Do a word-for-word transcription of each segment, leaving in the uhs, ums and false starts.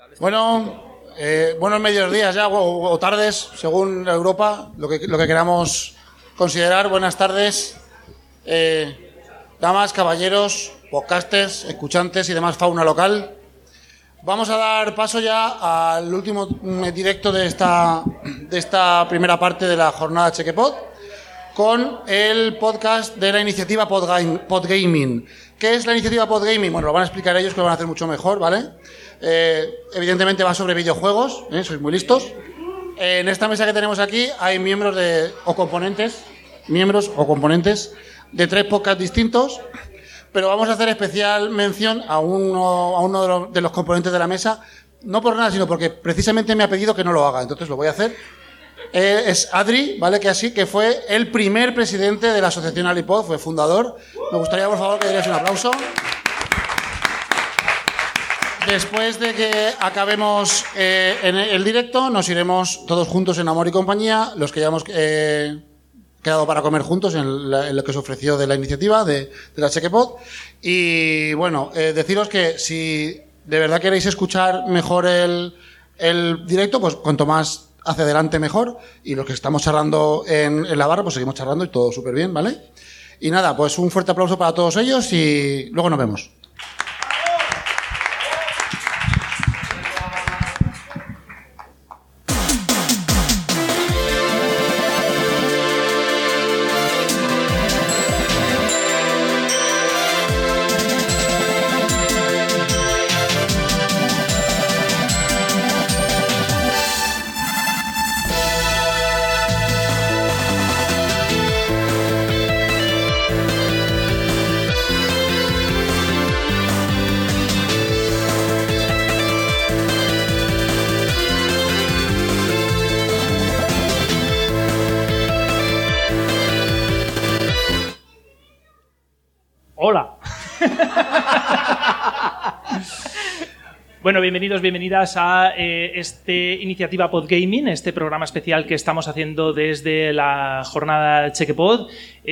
Bueno, eh, buenos mediodías ya, o, o tardes, según Europa, lo que, lo que queramos considerar. Buenas tardes, eh, damas, caballeros, podcasters, escuchantes y demás fauna local. Vamos a dar paso ya al último directo de esta, de esta primera parte de la jornada Chequepod, con el podcast de la iniciativa Podgame, Podgaming. ¿Qué es la iniciativa Podgaming? Bueno, lo van a explicar ellos, que lo van a hacer mucho mejor, ¿vale? Eh, evidentemente va sobre videojuegos, ¿eh? Sois muy listos. Eh, en esta mesa que tenemos aquí hay miembros de, o componentes, miembros o componentes de tres podcasts distintos, pero vamos a hacer especial mención a uno, a uno de, los, de los componentes de la mesa, no por nada, sino porque precisamente me ha pedido que no lo haga, entonces lo voy a hacer. Eh, es Adri, ¿vale? Que así, que fue el primer presidente de la asociación Alipod, fue fundador. Me gustaría, por favor, que dierais un aplauso. Después de que acabemos eh, en el directo, nos iremos todos juntos en Amor y Compañía, los que ya hemos eh, quedado para comer juntos en, la, en lo que se ofreció de la iniciativa de, de la Chequepod. Y bueno, eh, deciros que si de verdad queréis escuchar mejor el, el directo, pues cuanto más hacia adelante mejor. Y los que estamos charlando en, en la barra, pues seguimos charlando y todo súper bien, ¿vale? Y nada, pues un fuerte aplauso para todos ellos y luego nos vemos. Hola. Bueno, bienvenidos, bienvenidas a eh, este iniciativa Podgaming, este programa especial que estamos haciendo desde la jornada Chequepod.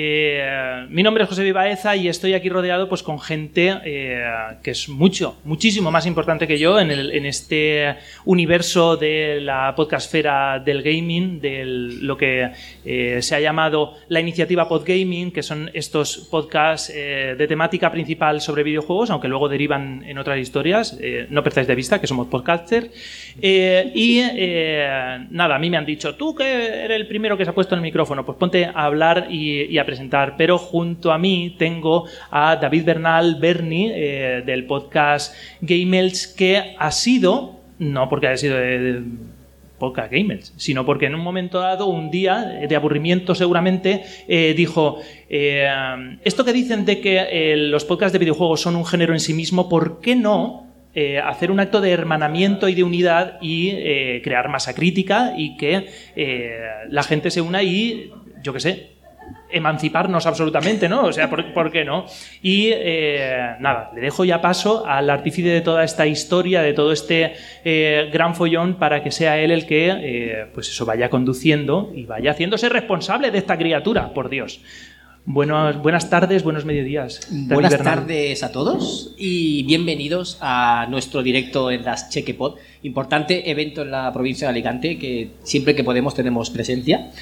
Eh, mi nombre es José Vivaeza y estoy aquí rodeado pues con gente eh, que es mucho, muchísimo más importante que yo en, el, en este universo de la podcastfera del gaming, de lo que eh, se ha llamado la iniciativa Podgaming, que son estos podcasts eh, de temática principal sobre videojuegos, aunque luego derivan en otras historias. Eh, no perdáis de vista que somos podcasters. Eh, y eh, nada, a mí me han dicho, tú que eres el primero que se ha puesto en el micrófono, pues ponte a hablar y, y a presentar. Pero junto a mí tengo a David Bernal Berni, eh, del podcast Gamels, que ha sido, no porque haya sido de, de podcast Gamers, sino porque en un momento dado, un día de aburrimiento seguramente, eh, dijo, eh, esto que dicen de que eh, los podcasts de videojuegos son un género en sí mismo, ¿por qué no Eh, hacer un acto de hermanamiento y de unidad y eh, crear masa crítica y que eh, la gente se una y, yo qué sé, emanciparnos absolutamente, ¿no? O sea, ¿por, ¿por qué no? Y eh, nada, le dejo ya paso al artífice de toda esta historia, de todo este eh, gran follón, para que sea él el que, eh, pues eso, vaya conduciendo y vaya haciéndose responsable de esta criatura, por Dios. Buenas, buenas tardes, buenos mediodías. David Buenas Bernal. tardes a todos y bienvenidos a nuestro directo en las Chequepod, importante evento en la provincia de Alicante, que siempre que podemos tenemos presencia.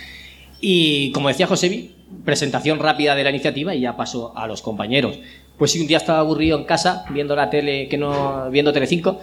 Y como decía Josebi, presentación rápida de la iniciativa y ya paso a los compañeros. Pues sí, un día estaba aburrido en casa viendo la tele, que no viendo Telecinco,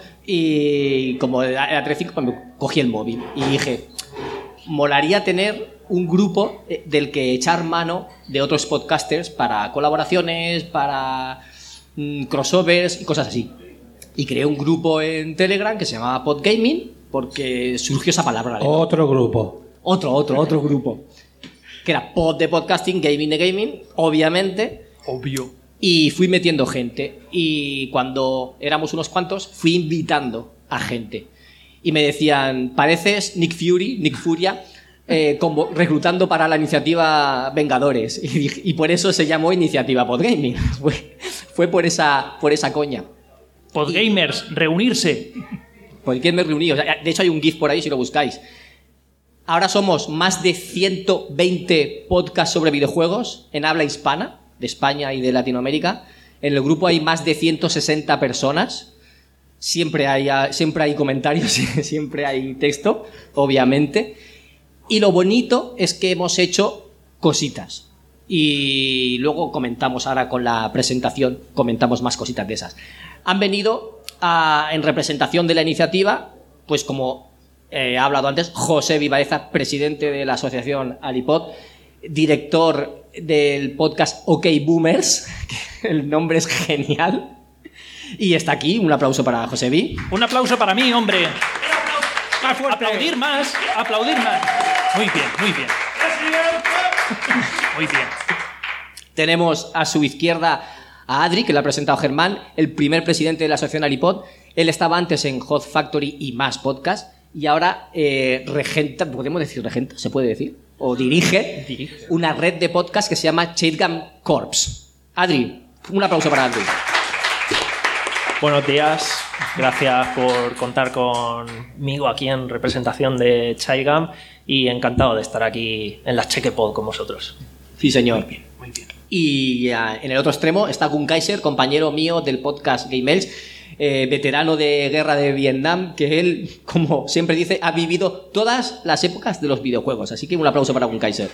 y como era Telecinco, pues me cogí el móvil y dije, molaría tener un grupo del que echar mano de otros podcasters para colaboraciones, para mmm, crossovers y cosas así. Y creé un grupo en Telegram que se llamaba Podgaming porque surgió esa palabra. ¿Vale? Otro grupo. Otro, otro, otro grupo. Que era pod de podcasting, gaming de gaming, obviamente. Obvio. Y fui metiendo gente. Y cuando éramos unos cuantos, fui invitando a gente. Y me decían, pareces Nick Fury, Nick Furia, Eh, como reclutando para la iniciativa Vengadores y, y por eso se llamó Iniciativa Podgaming. Fue, fue por esa por esa coña. Podgamers, y, reunirse. Podgamers reunidos. De hecho hay un GIF por ahí si lo buscáis. Ahora somos más de ciento veinte podcasts sobre videojuegos en habla hispana, de España y de Latinoamérica. En el grupo hay más de ciento sesenta personas. Siempre hay, siempre hay comentarios, siempre hay texto, obviamente. Y lo bonito es que hemos hecho cositas. Y luego comentamos, ahora con la presentación, comentamos más cositas de esas. Han venido a, en representación de la iniciativa, pues como eh, ha hablado antes, José Vivaeza, presidente de la asociación Alipod, director del podcast OK Boomers, que el nombre es genial. Y está aquí, un aplauso para José Vi. Un aplauso para mí, hombre. Más fuerte. Aplaudir más, aplaudir más. Muy bien, muy bien. Muy bien. Tenemos a su izquierda a Adri, que lo ha presentado Germán, el primer presidente de la asociación Alipod. Él estaba antes en Hot Factory y más podcast, y ahora eh, regenta, ¿podemos decir regenta? ¿Se puede decir? O dirige, dirige una red de podcast que se llama Chategam Corps. Adri, un aplauso para Adri. Buenos días, gracias por contar conmigo aquí en representación de Chategam y encantado de estar aquí en la Chequepod con vosotros. Sí, señor. Muy bien, muy bien. Y uh, en el otro extremo está Gun Kaiser, compañero mío del podcast Gamels, eh, veterano de guerra de Vietnam, que él, como siempre dice, ha vivido todas las épocas de los videojuegos. Así que un aplauso para Gun Kaiser.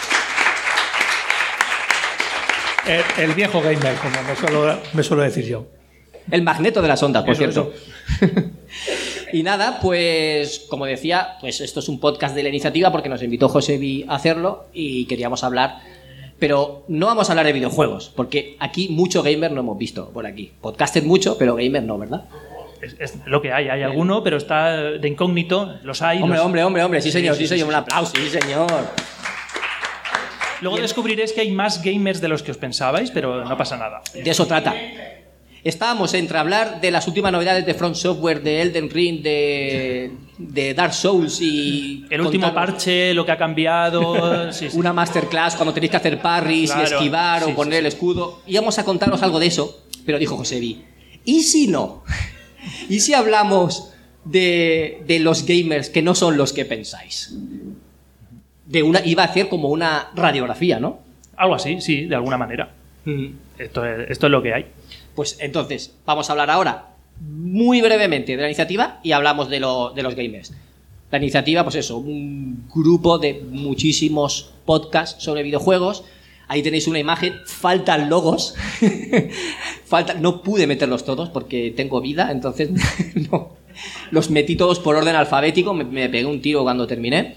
El, el viejo gamer, como me suelo, me suelo decir yo. El magneto de las ondas, por Eso, cierto. Eso. Y nada, pues como decía, pues esto es un podcast de la iniciativa porque nos invitó Josebi a hacerlo y queríamos hablar, pero no vamos a hablar de videojuegos, porque aquí mucho gamer no hemos visto por aquí. Podcaster mucho, pero gamer no, ¿verdad? Es, es lo que hay, hay alguno, pero está de incógnito, los hay. Hombre, los... hombre, hombre, hombre, sí señor, sí, sí, sí, señor, sí, un aplauso, sí señor. Luego descubriréis que hay más gamers de los que os pensabais, pero no pasa nada. De eso trata. Estábamos entre hablar de las últimas novedades de From Software, de Elden Ring, de, de Dark Souls y... El último contar... parche, lo que ha cambiado... Sí, sí. Una masterclass cuando tenéis que hacer parries Claro, y esquivar sí, o poner sí, el escudo. Íbamos a contaros algo de eso, pero dijo Josebi, ¿y si no? ¿Y si hablamos de, de los gamers que no son los que pensáis? De una, iba a hacer como una radiografía, ¿no? Algo así, sí, de alguna manera. Mm. Esto es, esto es lo que hay. Pues entonces, vamos a hablar ahora muy brevemente de la iniciativa y hablamos de, lo, de los gamers. La iniciativa, pues eso, un grupo de muchísimos podcasts sobre videojuegos. Ahí tenéis una imagen, faltan logos. Falta, no pude meterlos todos porque tengo vida, entonces no. Los metí todos por orden alfabético, me, me pegué un tiro cuando terminé.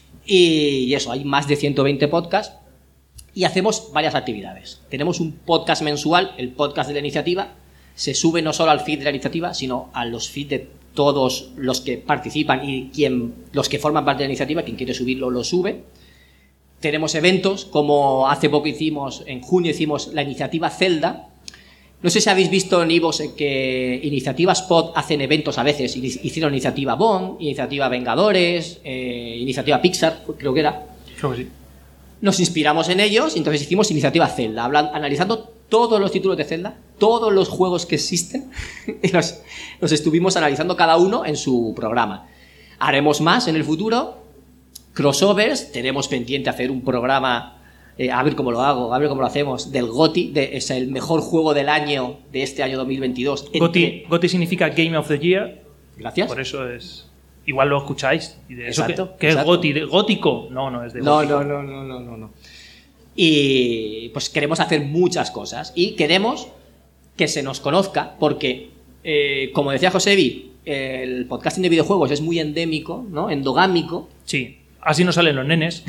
Y eso, hay más de ciento veinte podcasts. Y hacemos varias actividades. Tenemos un podcast mensual, el podcast de la iniciativa. Se sube no solo al feed de la iniciativa, sino a los feeds de todos los que participan y quien, los que forman parte de la iniciativa. Quien quiere subirlo, lo sube. Tenemos eventos, como hace poco hicimos, en junio hicimos la iniciativa Zelda. No sé si habéis visto en iVoox que iniciativas pod hacen eventos a veces. Hicieron iniciativa Bond, iniciativa Vengadores, eh, iniciativa Pixar, creo que era. Creo que sí. Nos inspiramos en ellos y entonces hicimos iniciativa Zelda, hablando, analizando todos los títulos de Zelda, todos los juegos que existen, y los, los estuvimos analizando cada uno en su programa. Haremos más en el futuro, crossovers, tenemos pendiente hacer un programa, eh, a ver cómo lo hago, a ver cómo lo hacemos, del GOTY, de, es el mejor juego del año, de este año dos mil veintidós. Entre... GOTY, GOTY significa Game of the Year. Gracias. Por eso es... Igual lo escucháis. Y de eso Exacto, que, que exacto. es GOTY, de, gótico. No, no es de No, gótico. no, no, no, no, no, no. Y pues queremos hacer muchas cosas y queremos que se nos conozca porque, eh, como decía Josebi, el podcasting de videojuegos es muy endémico, ¿no? Endogámico. Sí, así nos salen los nenes.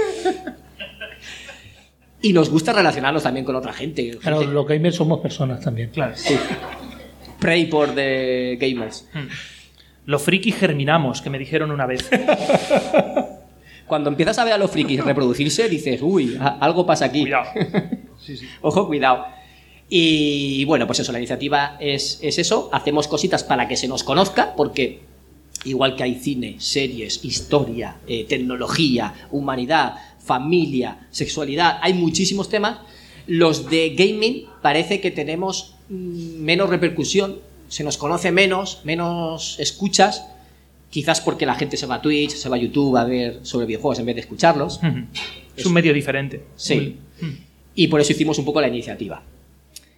Y nos gusta relacionarnos también con otra gente. Claro, gente... los gamers somos personas también. Claro. Sí. Pray por the gamers. Los frikis germinamos, que me dijeron una vez. Cuando empiezas a ver a los frikis reproducirse, dices, uy, a- algo pasa aquí. Cuidado. Sí, sí. Ojo, cuidado. Y bueno, pues eso, la iniciativa es, es eso. Hacemos cositas para que se nos conozca, porque igual que hay cine, series, historia, eh, tecnología, humanidad, familia, sexualidad, hay muchísimos temas. Los de gaming parece que tenemos mm, menos repercusión, se nos conoce menos, menos escuchas, quizás porque la gente se va a Twitch, se va a YouTube a ver sobre videojuegos en vez de escucharlos. Es un medio diferente. Sí. Y por eso hicimos un poco la iniciativa.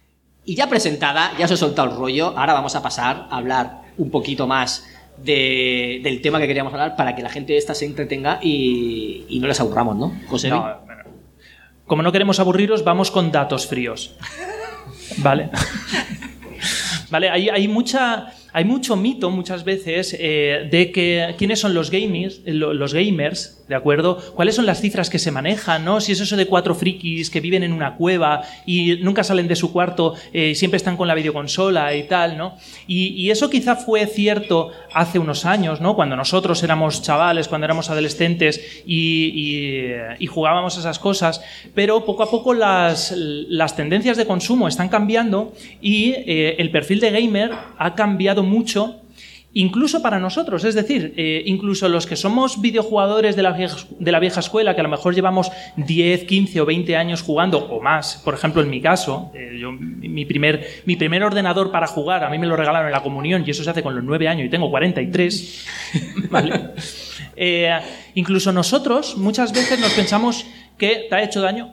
Y ya presentada, ya os he soltado el rollo, ahora vamos a pasar a hablar un poquito más de, del tema que queríamos hablar para que la gente esta se entretenga y, y no les aburramos, ¿no, José? No, bueno. Como no queremos aburriros, vamos con datos fríos. ¿Vale? Vale, hay, hay, mucha, hay mucho mito muchas veces eh, de que quiénes son los gamers, los gamers, ¿de acuerdo? ¿Cuáles son las cifras que se manejan, ¿no? Si es eso de cuatro frikis que viven en una cueva y nunca salen de su cuarto, eh, siempre están con la videoconsola y tal, ¿no? Y, y eso quizá fue cierto hace unos años, ¿no? Cuando nosotros éramos chavales, cuando éramos adolescentes y, y, y jugábamos a esas cosas, pero poco a poco las, las tendencias de consumo están cambiando y eh, el perfil de gamer ha cambiado mucho, incluso para nosotros, es decir, eh, incluso los que somos videojugadores de la, vieja, de la vieja escuela, que a lo mejor llevamos diez, quince o veinte años jugando o más, por ejemplo en mi caso, eh, yo, mi, primer, mi primer ordenador para jugar, a mí me lo regalaron en la comunión y eso se hace con los nueve años y tengo cuarenta y tres, ¿vale? Eh, incluso nosotros muchas veces nos pensamos que te ha hecho daño.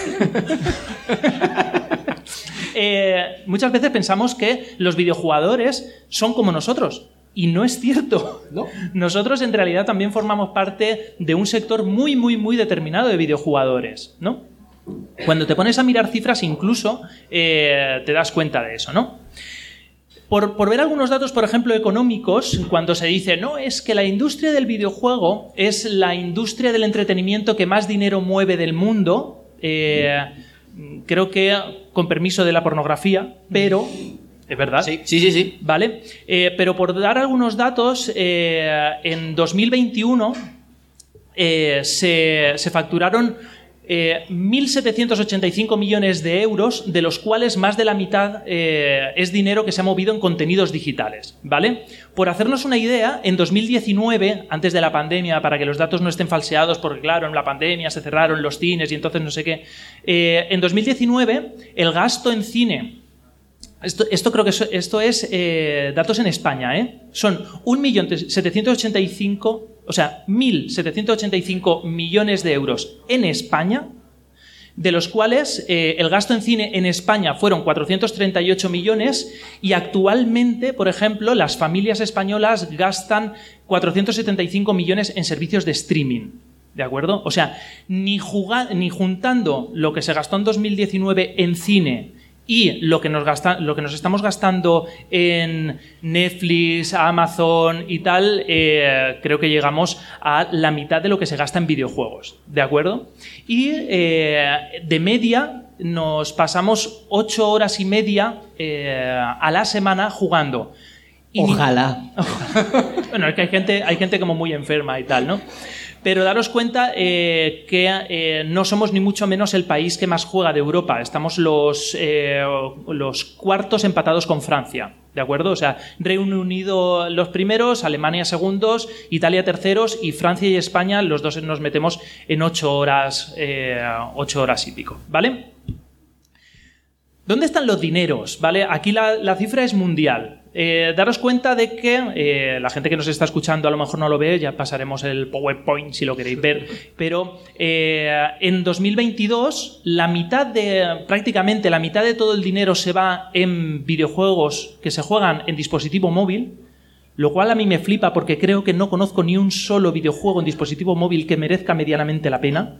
Eh, muchas veces pensamos que los videojugadores son como nosotros y no es cierto. ¿No? Nosotros en realidad también formamos parte de un sector muy, muy, muy determinado de videojugadores, ¿no? Cuando te pones a mirar cifras incluso eh, te das cuenta de eso, ¿no? Por, por ver algunos datos, por ejemplo, económicos, cuando se dice, no, es que la industria del videojuego es la industria del entretenimiento que más dinero mueve del mundo, eh, creo que con permiso de la pornografía, pero es verdad. Sí, sí, sí. sí. ¿Vale? Eh, pero por dar algunos datos, eh, en dos mil veintiuno eh, se, se facturaron eh, mil setecientos ochenta y cinco millones de euros, de los cuales más de la mitad eh, es dinero que se ha movido en contenidos digitales, ¿vale? Por hacernos una idea, en dos mil diecinueve, antes de la pandemia, para que los datos no estén falseados, porque claro, en la pandemia se cerraron los cines y entonces no sé qué, eh, en dos mil diecinueve el gasto en cine, esto, esto creo que eso, esto es eh, datos en España, ¿eh? Son un millón setecientos ochenta y cinco, o sea, mil setecientos ochenta y cinco millones de euros en España, de los cuales eh, el gasto en cine en España fueron cuatrocientos treinta y ocho millones y actualmente, por ejemplo, las familias españolas gastan cuatrocientos setenta y cinco millones en servicios de streaming, ¿de acuerdo? O sea, ni, juga- ni juntando lo que se gastó en dos mil diecinueve en cine y lo que nos gasta, lo que nos estamos gastando en Netflix, Amazon y tal, eh, creo que llegamos a la mitad de lo que se gasta en videojuegos, ¿de acuerdo? Y eh, de media nos pasamos ocho horas y media eh, a la semana jugando. Y Ojalá. ni... Bueno, es que hay gente, hay gente como muy enferma y tal, ¿no? Pero daros cuenta eh, que eh, no somos ni mucho menos el país que más juega de Europa. Estamos los, eh, los cuartos empatados con Francia, ¿de acuerdo? O sea, Reino Unido los primeros, Alemania segundos, Italia terceros y Francia y España los dos nos metemos en ocho horas, eh, ocho horas y pico, ¿vale? ¿Dónde están los dineros? ¿Vale? Aquí la, la cifra es mundial. Eh, daros cuenta de que eh, la gente que nos está escuchando a lo mejor no lo ve, ya pasaremos el PowerPoint si lo queréis ver, pero eh, en dos mil veintidós la mitad de, prácticamente la mitad de todo el dinero se va en videojuegos que se juegan en dispositivo móvil, lo cual a mí me flipa porque creo que no conozco ni un solo videojuego en dispositivo móvil que merezca medianamente la pena.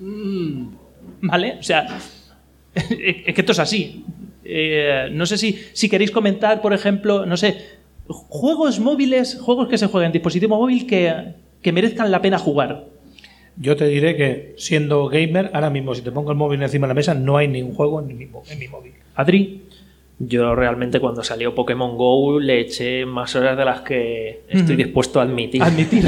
¿Vale? O sea, es que esto es así. Eh, no sé si, si queréis comentar, por ejemplo, no sé, juegos móviles, juegos que se juegan en dispositivo móvil que, que merezcan la pena jugar. Yo te diré que, siendo gamer, ahora mismo, si te pongo el móvil encima de la mesa, no hay ningún juego en mi, en mi móvil. Adri. Yo realmente cuando salió Pokémon Go le eché más horas de las que estoy dispuesto a admitir. Admitir.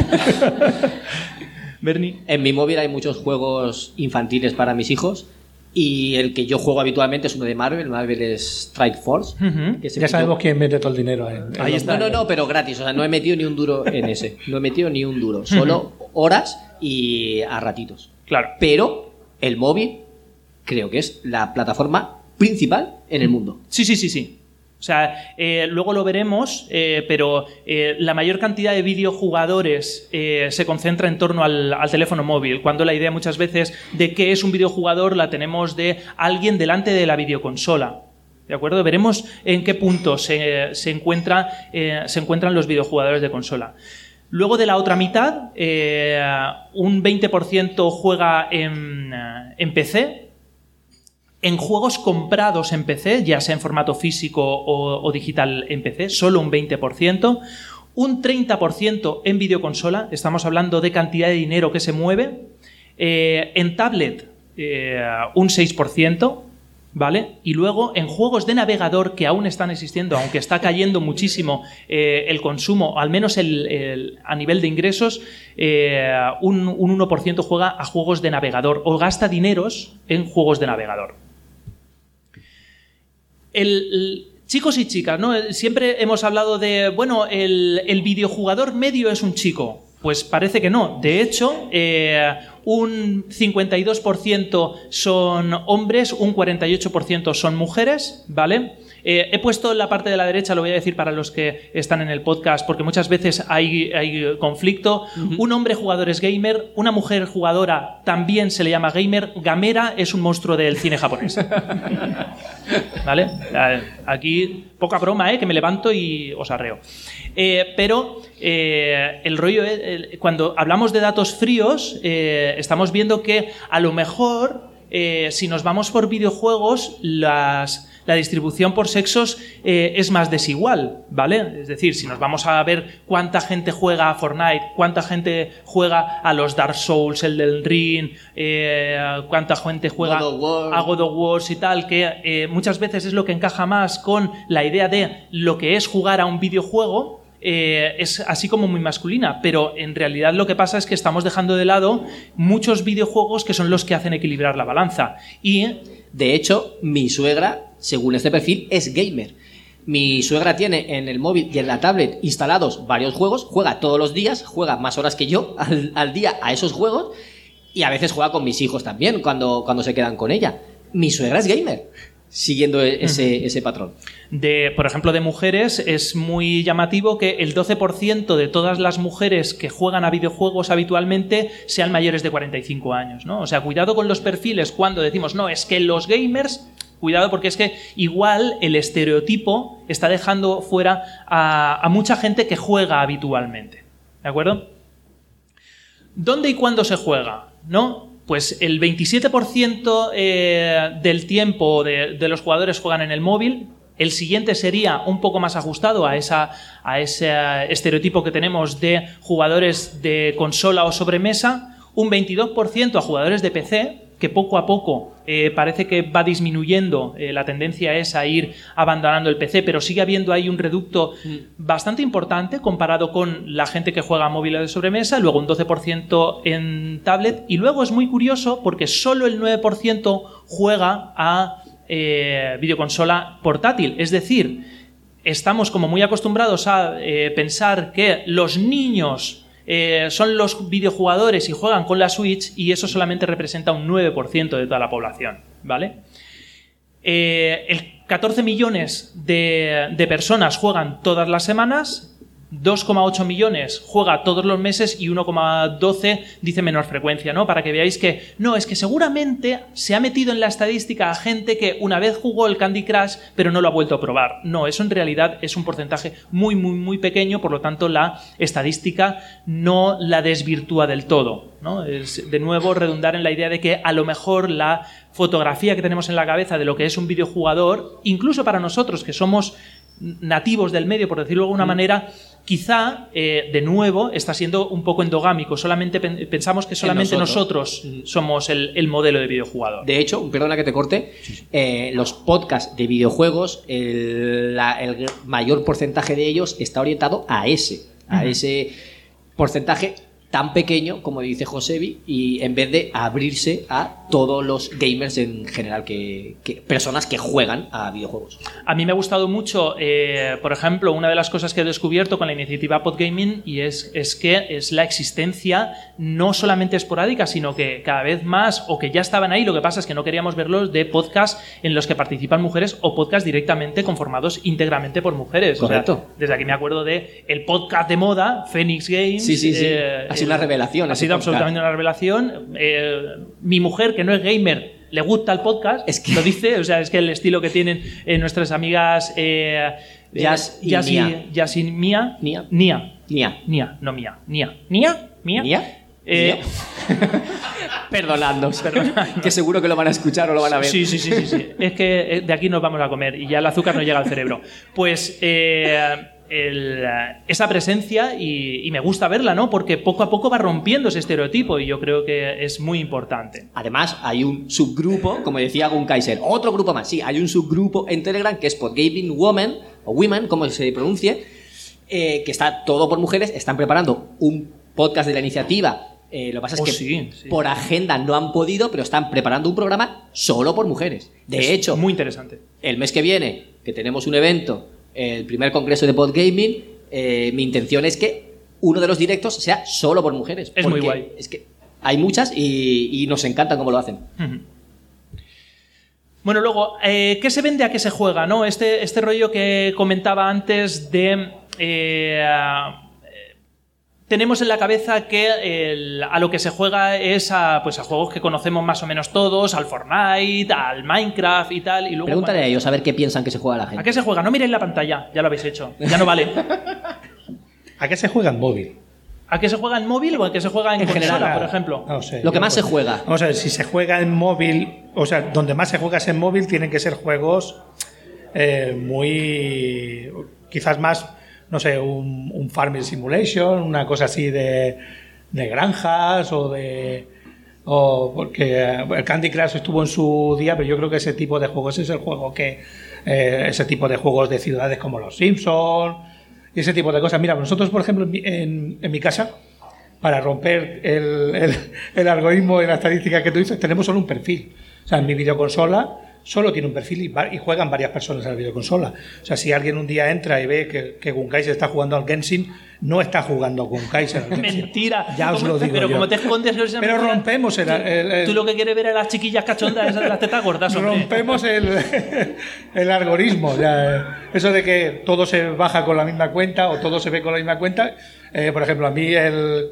Bernie. En mi móvil hay muchos juegos infantiles para mis hijos. Y el que yo juego habitualmente es uno de Marvel, Marvel es Strike Force. Uh-huh. Que se Ya metió... sabemos quién mete todo el dinero en, en Ahí los- está. No, no, no, pero gratis. O sea, no he metido ni un duro en ese. No he metido ni un duro. Solo horas y a ratitos. Claro. Pero el móvil creo que es la plataforma principal en el mundo. Sí, sí, sí, sí. O sea, eh, luego lo veremos, eh, pero eh, la mayor cantidad de videojugadores eh, se concentra en torno al, al teléfono móvil, cuando la idea muchas veces de qué es un videojugador la tenemos de alguien delante de la videoconsola, ¿De acuerdo? Veremos en qué punto se, se, encuentra, eh, se encuentran los videojugadores de consola. Luego de la otra mitad, eh, un veinte por ciento juega en, en P C. En juegos comprados en P C, ya sea en formato físico o, o digital en P C, solo un veinte por ciento. Un treinta por ciento en videoconsola, estamos hablando de cantidad de dinero que se mueve. Eh, en tablet, eh, un seis por ciento. ¿Vale? Y luego en juegos de navegador que aún están existiendo, aunque está cayendo muchísimo eh, el consumo, al menos el, el, a nivel de ingresos, eh, un, un uno por ciento juega a juegos de navegador o gasta dineros en juegos de navegador. El, el, chicos y chicas, ¿no? Siempre hemos hablado de, bueno, el, el videojugador medio es un chico. Pues parece que no. De hecho, eh, un cincuenta y dos por ciento son hombres, un cuarenta y ocho por ciento son mujeres, ¿vale? Eh, he puesto en la parte de la derecha, lo voy a decir para los que están en el podcast, porque muchas veces hay, hay conflicto. Uh-huh. Un hombre jugador es gamer, una mujer jugadora también se le llama gamer. Gamera es un monstruo del cine japonés. ¿Vale? Aquí, poca broma, ¿eh? Que me levanto y os arreo. Eh, pero eh, el rollo, eh, cuando hablamos de datos fríos, eh, estamos viendo que a lo mejor, eh, si nos vamos por videojuegos, las... la distribución por sexos eh, es más desigual, ¿vale? Es decir, si nos vamos a ver cuánta gente juega a Fortnite, cuánta gente juega a los Dark Souls, el del Ring, eh, cuánta gente juega God a God of War y tal, que eh, muchas veces es lo que encaja más con la idea de lo que es jugar a un videojuego. Eh, es así como muy masculina, pero en realidad lo que pasa es que estamos dejando de lado muchos videojuegos que son los que hacen equilibrar la balanza. Y de hecho, mi suegra, según este perfil, es gamer. Mi suegra tiene en el móvil y en la tablet instalados varios juegos, juega todos los días, juega más horas que yo al, al día a esos juegos y a veces juega con mis hijos también cuando, cuando se quedan con ella. Mi suegra es gamer, siguiendo ese, uh-huh. ese patrón. De, por ejemplo, de mujeres es muy llamativo que el doce por ciento de todas las mujeres que juegan a videojuegos habitualmente sean mayores de cuarenta y cinco años, ¿no? O sea, cuidado con los perfiles cuando decimos, no, es que los gamers... Cuidado porque es que igual el estereotipo está dejando fuera a, a mucha gente que juega habitualmente. ¿De acuerdo? ¿Dónde y cuándo se juega? ¿No? Pues el veintisiete por ciento eh, del tiempo de, de los jugadores juegan en el móvil. El siguiente sería un poco más ajustado a, esa, a ese estereotipo que tenemos de jugadores de consola o sobremesa. Un veintidós por ciento a jugadores de P C, que poco a poco eh, parece que va disminuyendo, eh, la tendencia es a ir abandonando el P C, pero sigue habiendo ahí un reducto mm. bastante importante comparado con la gente que juega a móviles de sobremesa, luego un doce por ciento en tablet, y luego es muy curioso porque solo el nueve por ciento juega a eh, videoconsola portátil, es decir, estamos como muy acostumbrados a eh, pensar que los niños Eh, son los videojugadores y juegan con la Switch, y eso solamente representa un nueve por ciento de toda la población, ¿vale? Eh, el catorce millones de, de personas juegan todas las semanas, dos coma ocho millones juega todos los meses y uno coma doce dice menor frecuencia, ¿no? Para que veáis que no, es que seguramente se ha metido en la estadística a gente que una vez jugó el Candy Crush pero no lo ha vuelto a probar. No, eso en realidad es un porcentaje muy, muy, muy pequeño, por lo tanto la estadística no la desvirtúa del todo, ¿no? Es de nuevo redundar en la idea de que a lo mejor la fotografía que tenemos en la cabeza de lo que es un videojugador, incluso para nosotros que somos nativos del medio, por decirlo de alguna manera, quizá, eh, de nuevo, está siendo un poco endogámico. Solamente pen- pensamos que solamente nosotros, nosotros somos el, el modelo de videojugador. De hecho, perdona que te corte, eh, los podcasts de videojuegos, el, la, el mayor porcentaje de ellos está orientado a ese, a uh-huh. ese porcentaje tan pequeño, como dice Josebi, y en vez de abrirse a todos los gamers en general, que, que personas que juegan a videojuegos. A mí me ha gustado mucho, eh, por ejemplo, una de las cosas que he descubierto con la iniciativa Podgaming, y es, es que es la existencia no solamente esporádica, sino que cada vez más, o que ya estaban ahí, lo que pasa es que no queríamos verlos, de podcasts en los que participan mujeres o podcasts directamente conformados íntegramente por mujeres. Correcto. O sea, desde aquí me acuerdo de el podcast de moda, Phoenix Games. Sí, sí, sí. Eh, ha sido una revelación. Ha sido absolutamente una revelación. Eh, mi mujer, que no es gamer, le gusta el podcast, Es que- lo dice, o sea, es que el estilo que tienen eh, nuestras amigas eh, eh, Jazz y Jazz Mía. Jazz y Mía. Nia. Nia. Nia. Nia, no Mía. Nia. Nia. Mía. ¿Nia? Eh, Perdonadnos, que seguro que lo van a escuchar o lo van a ver. Sí, sí, sí, sí, sí. Es que eh, de aquí nos vamos a comer y ya el azúcar no llega al cerebro. Pues eh, el, esa presencia y, y me gusta verla, ¿no? Porque poco a poco va rompiendo ese estereotipo y yo creo que es muy importante. Además, hay un subgrupo, como decía Gun Kaiser, otro grupo más, sí, hay un subgrupo en Telegram que es Podgaming Women, o Women, como se pronuncie, eh, que está todo por mujeres, están preparando un podcast de la iniciativa. Eh, lo que pasa es Oh, que sí, sí. por agenda no han podido, pero están preparando un programa solo por mujeres. De Es hecho, muy interesante. el mes que viene, que tenemos un evento, el primer congreso de Podgaming, eh, mi intención es que uno de los directos sea solo por mujeres. Es muy porque guay. Es que hay muchas y, y nos encanta cómo lo hacen. Ujú. Bueno, luego, eh, ¿qué se vende a qué se juega? ¿No? Este, este rollo que comentaba antes de... eh, tenemos en la cabeza que el- a lo que se juega es a, pues a juegos que conocemos más o menos todos, al Fortnite, al Minecraft y tal. Y luego Pregúntale a cuando- ellos a ver qué piensan que se juega la ¿A gente. qué se juega? No miréis la pantalla, ya lo habéis hecho, ya no vale. ¿A qué se juega en móvil? ¿A qué se juega en móvil o a qué se juega en, En consola, general. por ejemplo? No sé. Lo que yo, más se pues, juega. Vamos a ver, si se juega en móvil, o sea, donde más se juega es en móvil, tienen que ser juegos eh, muy. Quizás más, no sé, un, un Farming Simulation, una cosa así de, de granjas o de. O porque eh, el Candy Crush estuvo en su día, pero yo creo que ese tipo de juegos es el juego que. eh, ese tipo de juegos de ciudades como los Simpsons y ese tipo de cosas. Mira, nosotros, por ejemplo, en mi, en, en mi casa, para romper el, el, el algoritmo y la estadística que tú dices, tenemos solo un perfil. O sea, en mi videoconsola solo tiene un perfil y, va- y juegan varias personas en la videoconsola. O sea, si alguien un día entra y ve que, que Gun Kaiser está jugando al Genshin, no está jugando Gun Kaiser al Genshin. Mentira. Ya os Como- lo digo Pero yo. como te escondes... no es una Pero mentira. rompemos el- el- el- Tú lo que quieres ver es las chiquillas cachondas, esas de las tetas gordas, hombre. Rompemos el, el algoritmo. Ya, eh, eso de que todo se baja con la misma cuenta o todo se ve con la misma cuenta. Eh, por ejemplo, a mí el...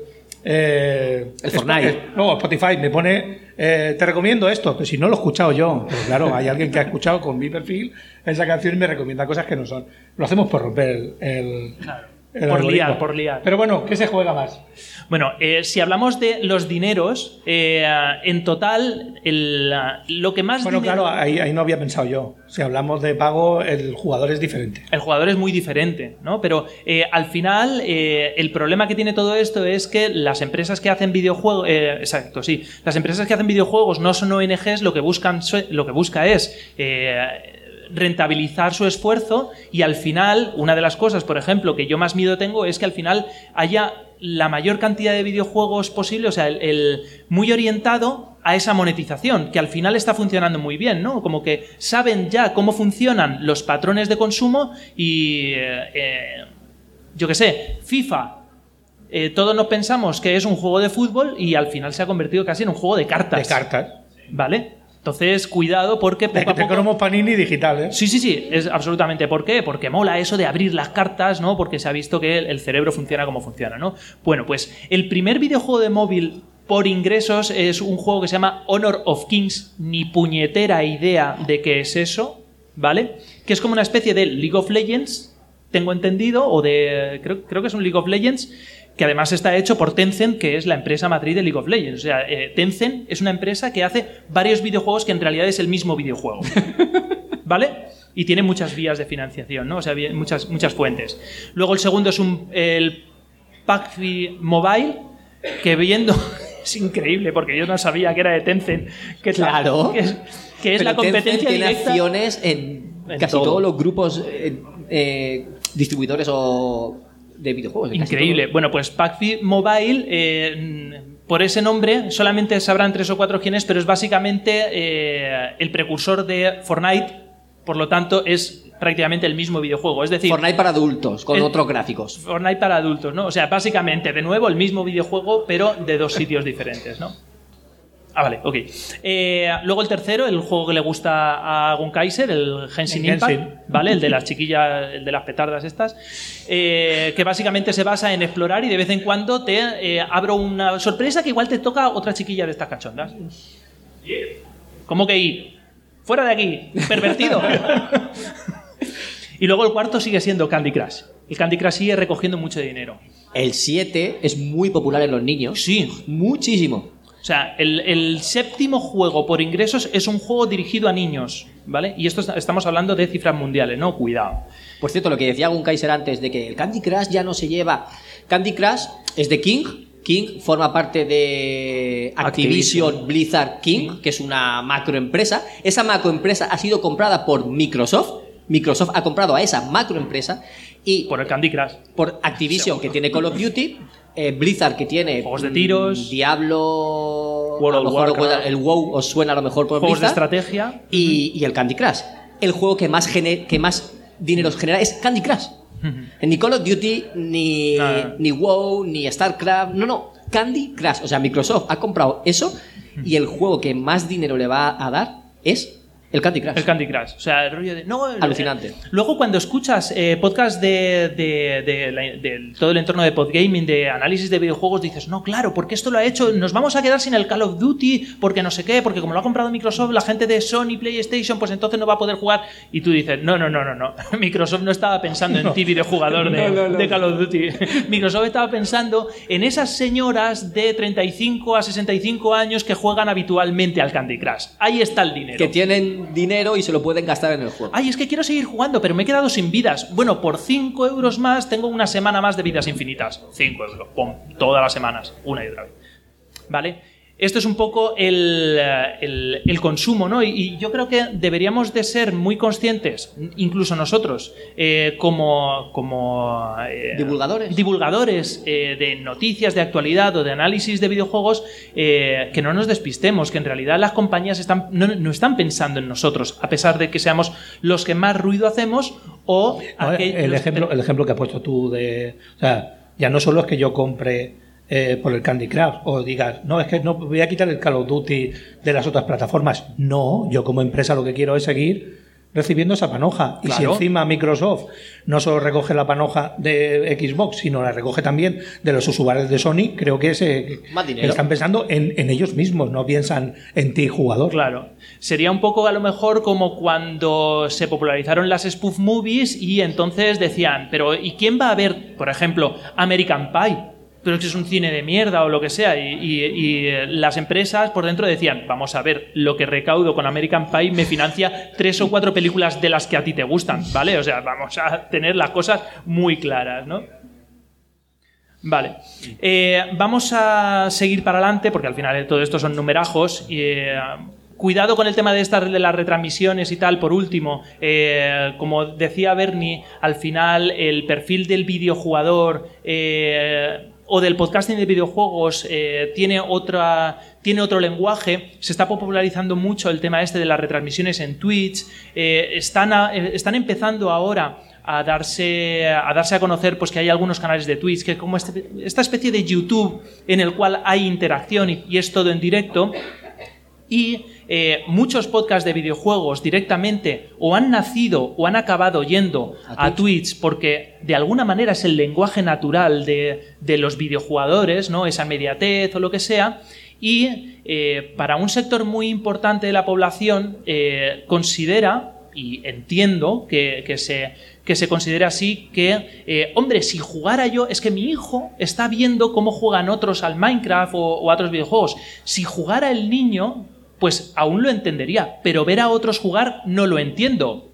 eh, El Fortnite. Sp- no, Spotify me pone, eh, te recomiendo esto, pero si no lo he escuchado yo. Pero claro, hay alguien que ha escuchado con mi perfil esa canción y me recomienda cosas que no son. Lo hacemos por romper el, el, Claro. el Por algoritmo. liar, por liar. Pero bueno, ¿qué se juega más? Bueno, eh, si hablamos de los dineros, eh, en total, el, lo que más Bueno, dinero- claro, ahí, ahí no había pensado yo. Si hablamos de pago, el jugador es diferente. El jugador es muy diferente, ¿no? Pero eh, al final, eh, el problema que tiene todo esto es que las empresas que hacen videojuegos, eh, exacto, sí, las empresas que hacen videojuegos no son O N Ges, lo que buscan, su- lo que busca es eh, rentabilizar su esfuerzo y al final, una de las cosas, por ejemplo, que yo más miedo tengo es que al final haya la mayor cantidad de videojuegos posible, o sea, el, el muy orientado a esa monetización, que al final está funcionando muy bien, ¿no? Como que saben ya cómo funcionan los patrones de consumo y, eh, eh, yo qué sé, FIFA. Eh, todos nos pensamos que es un juego de fútbol y al final se ha convertido casi en un juego de cartas. De cartas. ¿Vale? Entonces, cuidado porque De, poco a de poco... cromo Panini digital, ¿eh? Sí, sí, sí, es absolutamente. ¿Por qué? Porque mola eso de abrir las cartas, ¿no? Porque se ha visto que el, el cerebro funciona como funciona, ¿no? Bueno, pues el primer videojuego de móvil por ingresos es un juego que se llama Honor of Kings, ni puñetera idea de qué es eso, ¿vale? Que es como una especie de League of Legends, tengo entendido, o de... creo, creo que es un League of Legends, que además está hecho por Tencent, que es la empresa matriz de League of Legends. O sea, eh, Tencent es una empresa que hace varios videojuegos que en realidad es el mismo videojuego. ¿Vale? Y tiene muchas vías de financiación, ¿no? O sea, bien- muchas, muchas fuentes. Luego el segundo es un, el PUBG Mobile, que viendo... es increíble, porque yo no sabía que era de Tencent. Que es la- Claro. que es, que es la Pero Tencent competencia tiene directa. acciones en, En casi todo. todos los grupos eh, eh, distribuidores o de videojuegos. en casi Increíble. todos. Bueno, pues PUBG Mobile, eh, por ese nombre, solamente sabrán tres o cuatro quién es, pero es básicamente eh, el precursor de Fortnite, por lo tanto es prácticamente el mismo videojuego. Es decir, Fortnite para adultos, con el- otros gráficos. Fortnite para adultos, ¿no? O sea, básicamente, de nuevo, el mismo videojuego, pero de dos sitios diferentes, ¿no? Ah, vale, ok. Eh, luego el tercero, el juego que le gusta a Gun Kaiser, el Genshin El Impact, Genshin. ¿vale? El de las chiquillas, el de las petardas estas, eh, que básicamente se basa en explorar y de vez en cuando te eh, abro una sorpresa que igual te toca otra chiquilla de estas cachondas. ¿Cómo que I? ¡Fuera de aquí! ¡Pervertido! Y luego el cuarto sigue siendo Candy Crush. El Candy Crush sigue recogiendo mucho dinero. El siete es muy popular en los niños. Sí. Muchísimo. O sea, el, el séptimo juego por ingresos es un juego dirigido a niños, ¿vale? Y esto estamos hablando de cifras mundiales, ¿no? Cuidado. Por cierto, lo que decía Gun Kaiser antes de que el Candy Crush ya no se lleva. Candy Crush es de King. King forma parte de Activision, Activision. Blizzard King, que es una macroempresa. Esa macroempresa ha sido comprada por Microsoft. Microsoft ha comprado a esa macroempresa y por el Candy Crush. Por Activision, que tiene Call of Duty, eh, Blizzard, que tiene juegos de tiros, Diablo, World a lo mejor Warcraft, el WoW os suena a lo mejor por juegos Blizzard, de estrategia y, y el Candy Crush. El juego que más gener, que más dinero genera es Candy Crush. Ni Call of Duty, ni, no. ni WoW, ni StarCraft, no, no, Candy Crush. O sea, Microsoft ha comprado eso y el juego que más dinero le va a dar es el Candy Crush. El Candy Crush. O sea, el rollo de... No, alucinante. Eh, luego cuando escuchas eh, podcast de, de, de, la, de todo el entorno de podgaming, de análisis de videojuegos, dices, no, claro, porque esto lo ha hecho, nos vamos a quedar sin el Call of Duty, porque no sé qué, porque como lo ha comprado Microsoft, la gente de Sony PlayStation, pues entonces no va a poder jugar. Y tú dices, no, no, no, no, no. Microsoft no estaba pensando en no. ti, videojugador de, no, no, no. de Call of Duty. Microsoft estaba pensando en esas señoras de treinta y cinco a sesenta y cinco años que juegan habitualmente al Candy Crush. Ahí está el dinero. Que tienen dinero y se lo pueden gastar en el juego. Ay, es que quiero seguir jugando, pero me he quedado sin vidas. Bueno, por cinco euros más tengo una semana más de vidas infinitas. cinco euros, pum, todas las semanas, una y otra vez. ¿Vale? Esto es un poco el, el, el consumo, ¿no? Y, y yo creo que deberíamos de ser muy conscientes, incluso nosotros, eh, como, como eh, divulgadores, divulgadores eh, de noticias, de actualidad o de análisis de videojuegos, eh, que no nos despistemos, que en realidad las compañías están, no, no están pensando en nosotros, a pesar de que seamos los que más ruido hacemos o... Aquellos, el, ejemplo, el ejemplo que has puesto tú de... O sea, ya no solo es que yo compre... Eh, por el Candy Crush, o digas, no, es que no voy a quitar el Call of Duty de las otras plataformas. No, yo como empresa lo que quiero es seguir recibiendo esa panoja. Claro. Y si encima Microsoft no solo recoge la panoja de Xbox, sino la recoge también de los usuarios de Sony, creo que, se, que están pensando en, en ellos mismos, no piensan en ti, jugador. Claro. Sería un poco a lo mejor como cuando se popularizaron las spoof movies y entonces decían, pero ¿y quién va a ver, por ejemplo, American Pie? Pero es que es un cine de mierda o lo que sea, y, y, y las empresas por dentro decían, vamos a ver, lo que recaudo con American Pie me financia tres o cuatro películas de las que a ti te gustan, ¿vale? O sea, vamos a tener las cosas muy claras, ¿no? Vale. Eh, vamos a seguir para adelante, porque al final todo esto son numerajos, y... Eh, cuidado con el tema de estas de las retransmisiones y tal. Por último, eh, como decía Bernie, al final el perfil del videojugador eh, o del podcasting de videojuegos eh, tiene otra tiene otro lenguaje. Se está popularizando mucho el tema este de las retransmisiones en Twitch. Eh, están, a, eh, están empezando ahora a darse a darse a conocer pues que hay algunos canales de Twitch que es como este, esta especie de YouTube en el cual hay interacción y, y es todo en directo. Y eh, muchos podcasts de videojuegos directamente o han nacido o han acabado yendo a, a Twitch. Twitch porque de alguna manera es el lenguaje natural de, de los videojugadores, ¿no? Esa inmediatez o lo que sea. Y eh, para un sector muy importante de la población eh, considera, y entiendo que, que, se, que se considera así, que, eh, hombre, si jugara yo, es que mi hijo está viendo cómo juegan otros al Minecraft o, o a otros videojuegos. Si jugara el niño... pues aún lo entendería, pero ver a otros jugar no lo entiendo.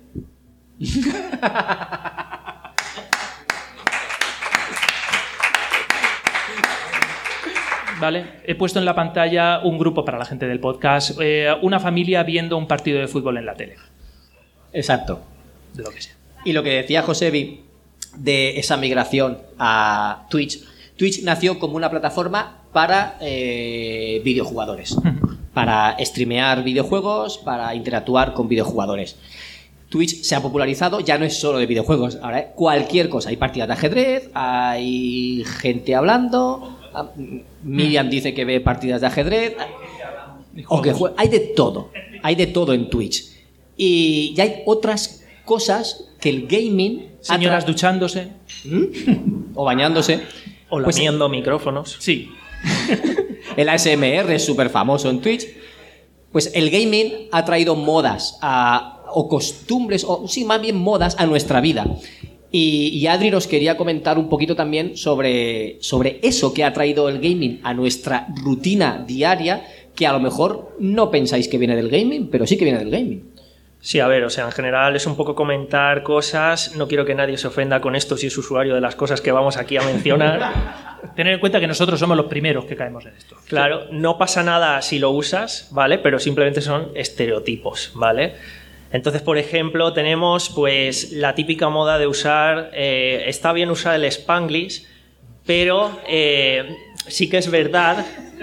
Vale, he puesto en la pantalla un grupo para la gente del podcast, eh, una familia viendo un partido de fútbol en la tele. Exacto. De lo que sea. Y lo que decía Josebi de esa migración a Twitch, Twitch nació como una plataforma para eh, videojugadores. Para streamear videojuegos, para interactuar con videojugadores. Twitch se ha popularizado, ya no es solo de videojuegos, ahora es cualquier cosa. Hay partidas de ajedrez, hay gente hablando, Miriam dice que ve partidas de ajedrez, o que juega, hay de todo, hay de todo en Twitch. Y ya hay otras cosas que el gaming... Señoras duchándose. ¿Mm? O bañándose. O lamiendo pues, micrófonos. Sí. El A S M R es súper famoso en Twitch. Pues el gaming ha traído modas a, o costumbres, o sí, más bien modas a nuestra vida. Y, y Adri nos quería comentar un poquito también sobre, sobre eso que ha traído el gaming a nuestra rutina diaria, que a lo mejor no pensáis que viene del gaming, pero sí que viene del gaming. Sí, a ver, o sea, en general es un poco comentar cosas. No quiero que nadie se ofenda con esto si es usuario de las cosas que vamos aquí a mencionar. Tener en cuenta que nosotros somos los primeros que caemos en esto. Claro, no pasa nada si lo usas, ¿vale? Pero simplemente son estereotipos, ¿vale? Entonces, por ejemplo, tenemos pues la típica moda de usar, eh, está bien usar el Spanglish, pero eh, sí que es verdad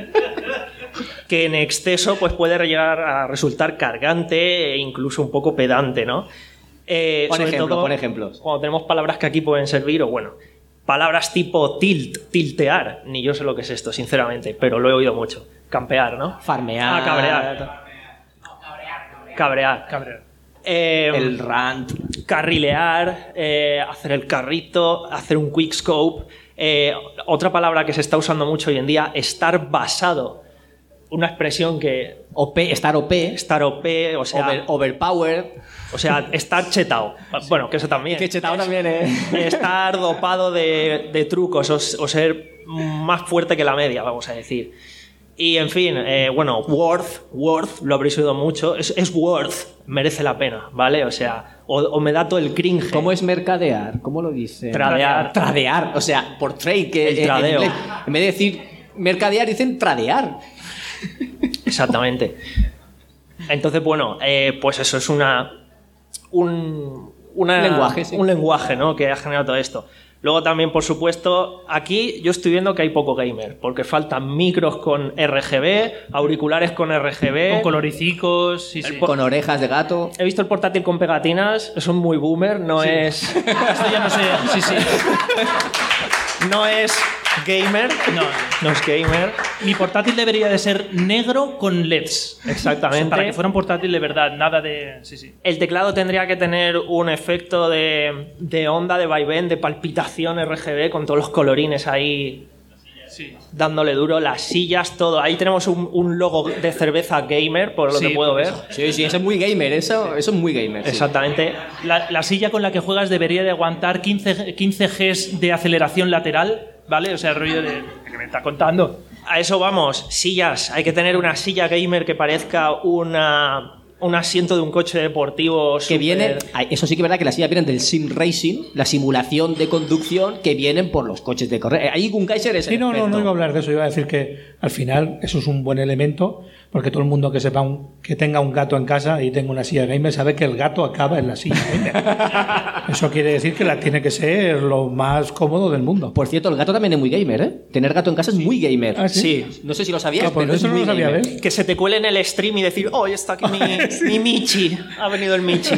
que en exceso pues puede llegar a resultar cargante e incluso un poco pedante, ¿no? Eh, Por sobre ejemplo, todo por ejemplos. cuando tenemos palabras que aquí pueden servir, o bueno, palabras tipo tilt, tiltear, ni yo sé lo que es esto, sinceramente, pero lo he oído mucho. Campear, ¿no? Farmear. Ah, cabrear. Cabrear. Cabrear. Eh, El rant. Carrilear, eh, hacer el carrito, hacer un quickscope. Eh, otra palabra que se está usando mucho hoy en día, estar basado. Una expresión que... O P, estar O P. Estar O P, o sea... Over, overpowered. O sea, estar chetado. Bueno, que eso también. Que chetado también, ¿eh? Estar dopado de, de trucos o, o ser más fuerte que la media, vamos a decir. Y, en fin, eh, bueno, worth, worth, lo habréis oído mucho, es, es worth, merece la pena, ¿vale? O sea, o, o me da todo el cringe. ¿Cómo es mercadear? ¿Cómo lo dice? Tradear. Tradear, o sea, por trade, que El en tradeo. inglés, en vez de decir mercadear, dicen tradear. Exactamente. Entonces, bueno, eh, pues eso es una... Un una, lenguaje, sí. Un lenguaje, ¿no? Que ha generado todo esto. Luego también, por supuesto, aquí yo estoy viendo que hay poco gamer, porque faltan micros con R G B, auriculares con R G B... Con coloricicos, sí, sí. Con orejas de gato. He visto el portátil con pegatinas, eso es muy boomer, no Sí. es... Esto ya no sé. Sí, sí. No es gamer, No. no es gamer. Mi portátil debería de ser negro con L E Ds. Exactamente. Para que fuera un portátil de verdad, nada de... Sí, sí. El teclado tendría que tener un efecto de, de onda, de vaivén, de palpitación R G B con todos los colorines ahí Sí. dándole duro, las sillas, todo. Ahí tenemos un, un logo de cerveza gamer, por lo Sí, que puedo por ver. eso. Sí, sí, eso es muy gamer, eso, eso es muy gamer. sí. Exactamente. La, la silla con la que juegas debería de aguantar quince, quince Gs de aceleración lateral, ¿vale? O sea, el rollo de... ¿Qué me está contando? A eso vamos, sillas. Hay que tener una silla gamer que parezca una, un asiento de un coche deportivo. Que súper- viene, ay, eso sí que es verdad que las sillas vienen del sim racing, la simulación de conducción que vienen por los coches de correr. Ahí Gunkaiser es Sí, no, no, experto. no iba a hablar de eso. Iba a decir que al final eso es un buen elemento, porque todo el mundo que sepa un- que tenga un gato en casa y tenga una silla gamer sabe que el gato acaba en la silla gamer. Eso quiere decir que la tiene que ser lo más cómodo del mundo. Por cierto, el gato también es muy gamer, ¿eh? Tener gato en casa es muy gamer. Ah, ¿sí? Sí. No sé si lo sabías, Ah, pues pero eso es no muy lo sabía, gamer. ¿ves? Que se te cuele en el stream y decir, oh, está aquí mi, mi Michi. Ha venido el Michi.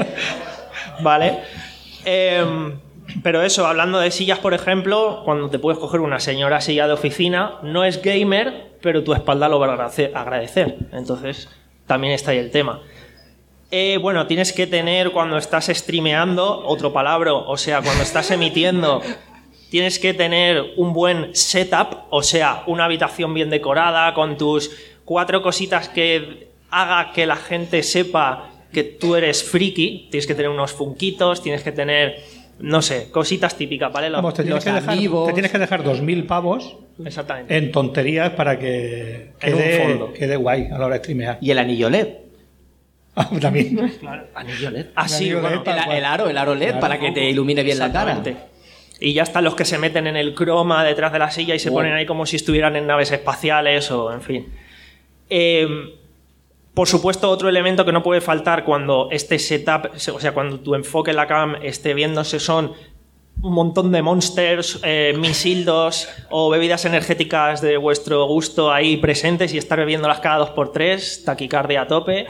Vale. Em, pero eso, hablando de sillas, por ejemplo, cuando te puedes coger una señora silla de oficina, no es gamer, pero tu espalda lo va a agradecer. agradecer. Entonces, también está ahí el tema. Eh, bueno, tienes que tener cuando estás streameando, otro palabra, o sea, cuando estás emitiendo, tienes que tener un buen setup, o sea, una habitación bien decorada, con tus cuatro cositas que haga que la gente sepa que tú eres friki. Tienes que tener unos funquitos, tienes que tener, no sé, cositas típicas, ¿vale? Los- Vamos, te tienes, los que dejar, amigos. te tienes que dejar dos mil pavos Exactamente. en tonterías para que En un quede, fondo. quede guay a la hora de streamear. Y el anillo L E D. Ah, también. Anillo L E D. Ah, sí, Anillo bueno, L E D. El, el aro, el aro L E D Claro. para que te ilumine bien la cara. Exactamente. Y ya están los que se meten en el croma detrás de la silla y se Oh. ponen ahí como si estuvieran en naves espaciales o en fin. Eh, por supuesto, otro elemento que no puede faltar cuando este setup, o sea, cuando tu enfoque en la cam esté viéndose son un montón de monsters, eh, misildos o bebidas energéticas de vuestro gusto ahí presentes y estar bebiéndolas cada dos por tres, taquicardia a tope.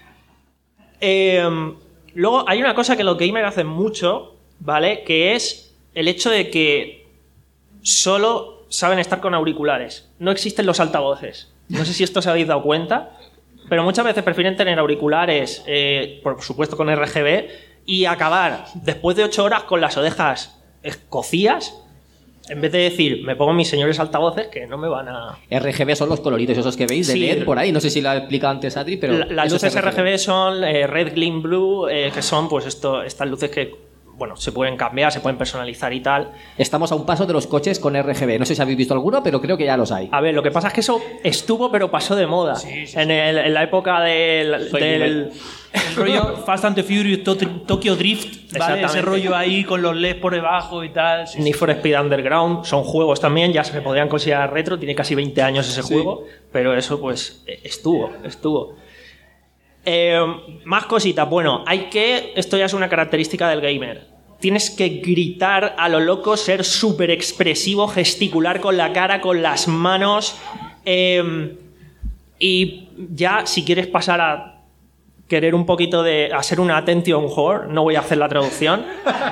Eh, luego hay una cosa que los gamers hacen mucho, ¿vale? Que es el hecho de que solo saben estar con auriculares. No existen los altavoces. No sé si esto os habéis dado cuenta, pero muchas veces prefieren tener auriculares, eh, por supuesto con R G B, y acabar después de ocho horas con las orejas cocías En vez de decir, me pongo mis señores altavoces que no me van a... R G B son los coloritos esos que veis de Sí, L E D por ahí. No sé si lo ha explicado antes Adri, pero... La- las eso es luces R G B son eh, Red, Green, Blue, eh, que son pues esto, estas luces que, bueno, se pueden cambiar, se pueden personalizar y tal. Estamos a un paso de los coches con R G B. No sé si habéis visto alguno, pero creo que ya los hay. A ver, lo que pasa es que eso estuvo, pero pasó de moda. Sí, sí, en, el- en la época del... Soy del nivel. El rollo Fast and the Furious, To- Tokyo Drift, ¿vale? Exactamente. Ese rollo ahí con los L E D por debajo y tal. Sí, sí. Need for Speed Underground son juegos también, ya se podrían considerar retro, tiene casi veinte años ese juego, pero eso pues eh, estuvo, estuvo. Eh, más cositas, bueno, hay que, esto ya es una característica del gamer, tienes que gritar a lo loco, ser súper expresivo, gesticular con la cara, con las manos, eh, y ya si quieres pasar a querer un poquito de... a ser una attention whore, no voy a hacer la traducción,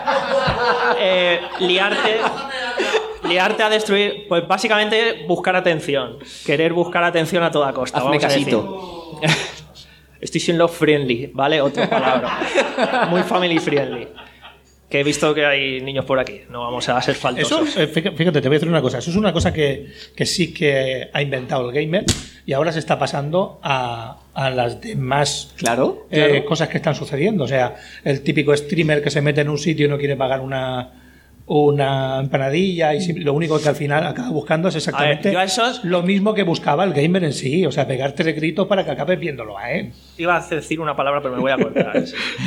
eh, liarte... liarte a destruir, pues básicamente buscar atención, querer buscar atención a toda costa. Hazme vamos a decir. casito. Estoy siendo friendly, ¿vale? Otra palabra. Muy family friendly. Que he visto que hay niños por aquí, no vamos a ser faltosos. Eso, eh, fíjate, te voy a decir una cosa. Eso es una cosa que, que sí que ha inventado el gamer y ahora se está pasando a, a las demás Claro, eh, claro. cosas que están sucediendo. O sea, el típico streamer que se mete en un sitio y no quiere pagar una, una empanadilla y sim- lo único que al final acaba buscando es exactamente A ver, yo a esos- lo mismo que buscaba el gamer en sí. O sea, pegar tres gritos para que acabes viéndolo a él. Iba a decir una palabra, pero me voy a cortar.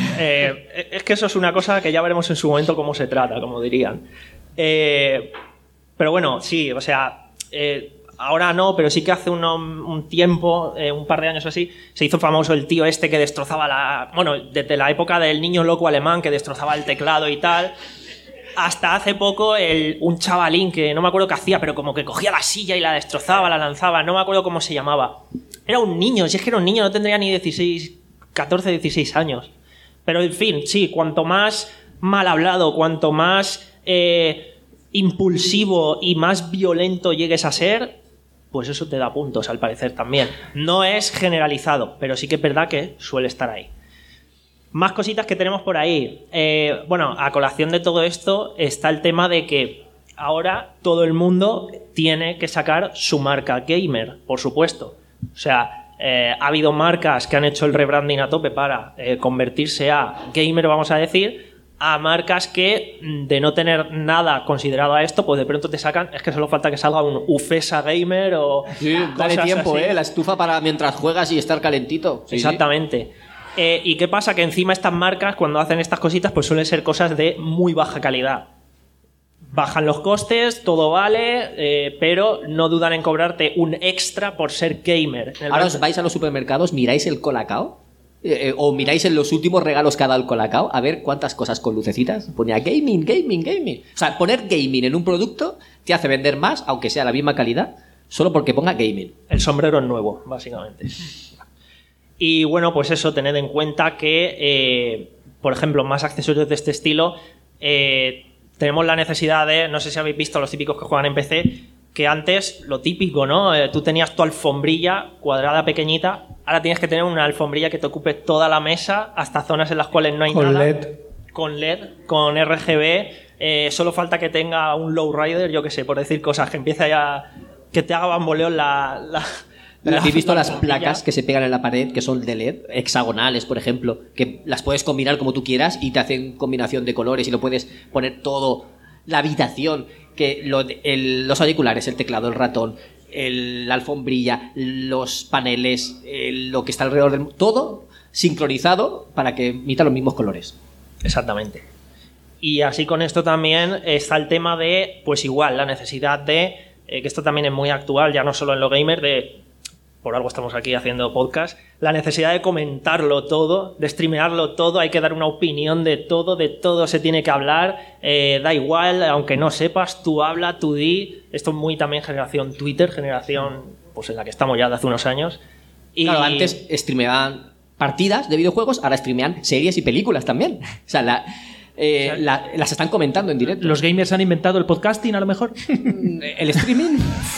Eh, es que eso es una cosa que ya veremos en su momento cómo se trata, como dirían. Eh, pero bueno, sí, o sea, eh, ahora no, pero sí que hace uno- un tiempo, eh, un par de años o así, se hizo famoso el tío este que destrozaba la... Bueno, desde la época del niño loco alemán que destrozaba el teclado y tal... Hasta hace poco el, un chavalín que no me acuerdo qué hacía, pero como que cogía la silla y la destrozaba, la lanzaba, no me acuerdo cómo se llamaba. Era un niño, si es que era un niño, no tendría ni dieciséis, catorce, dieciséis años. Pero en fin, sí, cuanto más mal hablado, cuanto más eh, impulsivo y más violento llegues a ser, pues eso te da puntos al parecer también. No es generalizado, pero sí que es verdad que suele estar ahí. Más cositas que tenemos por ahí. Eh, bueno, a colación de todo esto está el tema de que ahora todo el mundo tiene que sacar su marca gamer, por supuesto. O sea, eh, ha habido marcas que han hecho el rebranding a tope para eh, convertirse a gamer, vamos a decir, a marcas que de no tener nada considerado a esto, pues de pronto te sacan, es que solo falta que salga un Ufesa Gamer o Sí, dale cosas tiempo, así. ¿eh? La estufa para mientras juegas y estar calentito. Sí, Exactamente. Eh, ¿Y qué pasa? Que encima estas marcas, cuando hacen estas cositas, pues suelen ser cosas de muy baja calidad. Bajan los costes, todo vale, eh, pero no dudan en cobrarte un extra por ser gamer. En el Ahora momento- os vais a los supermercados, miráis el Colacao, eh, eh, o miráis en los últimos regalos que ha dado el Colacao, a ver cuántas cosas con lucecitas. Ponía gaming, gaming, gaming. O sea, poner gaming en un producto te hace vender más, aunque sea la misma calidad, solo porque ponga gaming. El sombrero es nuevo, básicamente. Y bueno, pues eso, tened en cuenta que, eh, por ejemplo, más accesorios de este estilo, eh, tenemos la necesidad de, no sé si habéis visto los típicos que juegan en P C, que antes, lo típico, ¿no? Eh, tú tenías tu alfombrilla cuadrada pequeñita, ahora tienes que tener una alfombrilla que te ocupe toda la mesa, hasta zonas en las cuales no hay Con nada. L E D. Con L E D, con R G B, eh, solo falta que tenga un lowrider, yo qué sé, por decir cosas, que empiece ya, que te haga bamboleo la... la Pero la- ¿habéis visto la las alfombrilla? placas que se pegan en la pared, que son de L E D, hexagonales, por ejemplo, que las puedes combinar como tú quieras y te hacen combinación de colores y lo puedes poner todo, la habitación, que lo de- el- los auriculares, el teclado, el ratón, el- la alfombrilla, los paneles, el- lo que está alrededor del... Todo sincronizado para que emita los mismos colores. Exactamente. Y así con esto también está el tema de, pues igual, la necesidad de, eh, que esto también es muy actual, ya no solo en lo gamer, de, por algo estamos aquí haciendo podcast, la necesidad de comentarlo todo, de streamearlo todo, hay que dar una opinión de todo, de todo se tiene que hablar, eh, da igual, aunque no sepas, tú habla, tú di, esto es muy también generación Twitter, generación pues en la que estamos ya de hace unos años. Y Claro, antes streameaban partidas de videojuegos, ahora streamean series y películas también. O sea, la- eh, la- las están comentando en directo. ¿Los gamers han inventado el podcasting, a lo mejor? El streaming...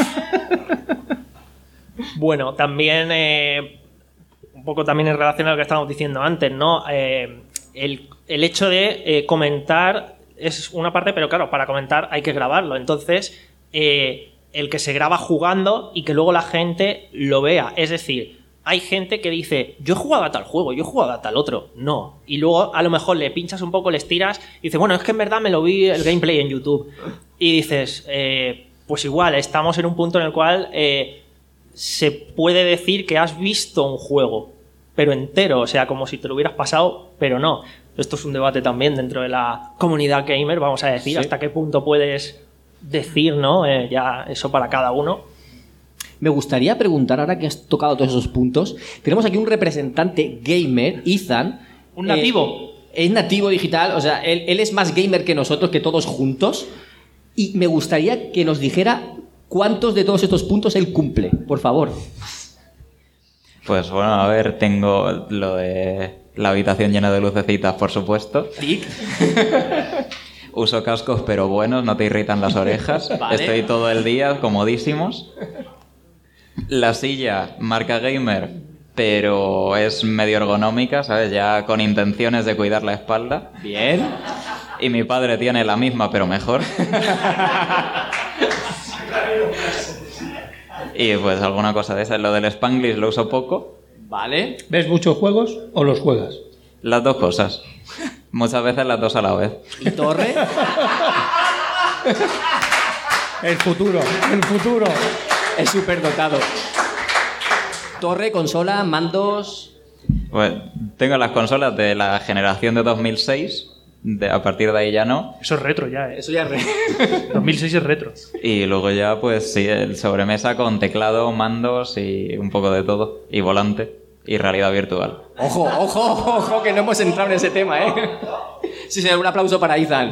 Bueno, también eh, un poco también en relación a lo que estábamos diciendo antes, ¿no? Eh, el, el hecho de eh, comentar es una parte, pero claro, para comentar hay que grabarlo. Entonces, eh, el que se graba jugando y que luego la gente lo vea. Es decir, hay gente que dice, yo he jugado a tal juego, yo he jugado a tal otro. No. Y luego a lo mejor le pinchas un poco, le estiras y dices, bueno, es que en verdad me lo vi el gameplay en YouTube. Y dices, eh, pues igual, estamos en un punto en el cual eh, se puede decir que has visto un juego, pero entero, o sea, como si te lo hubieras pasado, pero no. Esto es un debate también dentro de la comunidad gamer, vamos a decir, sí. Hasta qué punto puedes decir, ¿no? Eh, ya eso para cada uno. Me gustaría preguntar, ahora que has tocado todos esos puntos, tenemos aquí un representante gamer, Ethan. ¿Un nativo? Eh, es nativo digital, o sea, él, él es más gamer que nosotros, que todos juntos. Y me gustaría que nos dijera cuántos de todos estos puntos él cumple, por favor. Pues bueno, a ver, tengo lo de la habitación llena de lucecitas, por supuesto. ¿Sí? Uso cascos, pero buenos, no te irritan las orejas. Vale. Estoy todo el día comodísimos. La silla, marca gamer, pero es medio ergonómica, ¿sabes? Ya con intenciones de cuidar la espalda. Bien. Y mi padre tiene la misma, pero mejor. Y pues alguna cosa de esa. Lo del Spanglish lo uso poco. Vale. ¿Ves muchos juegos o los juegas? Las dos cosas. Muchas veces las dos a la vez. ¿Y Torre? El futuro, el futuro. Es súper dotado. Torre, consola, mandos... Pues tengo las consolas de la generación de dos mil seis. De, a partir de ahí ya no. Eso es retro ya, ¿eh? Eso ya es retro. dos mil seis es retro. Y luego ya, pues sí, el sobremesa con teclado, mandos y un poco de todo. Y volante. Y realidad virtual. Ojo, ojo, ojo, que no hemos entrado en ese tema, ¿eh? Sí, señor, un aplauso para Ethan.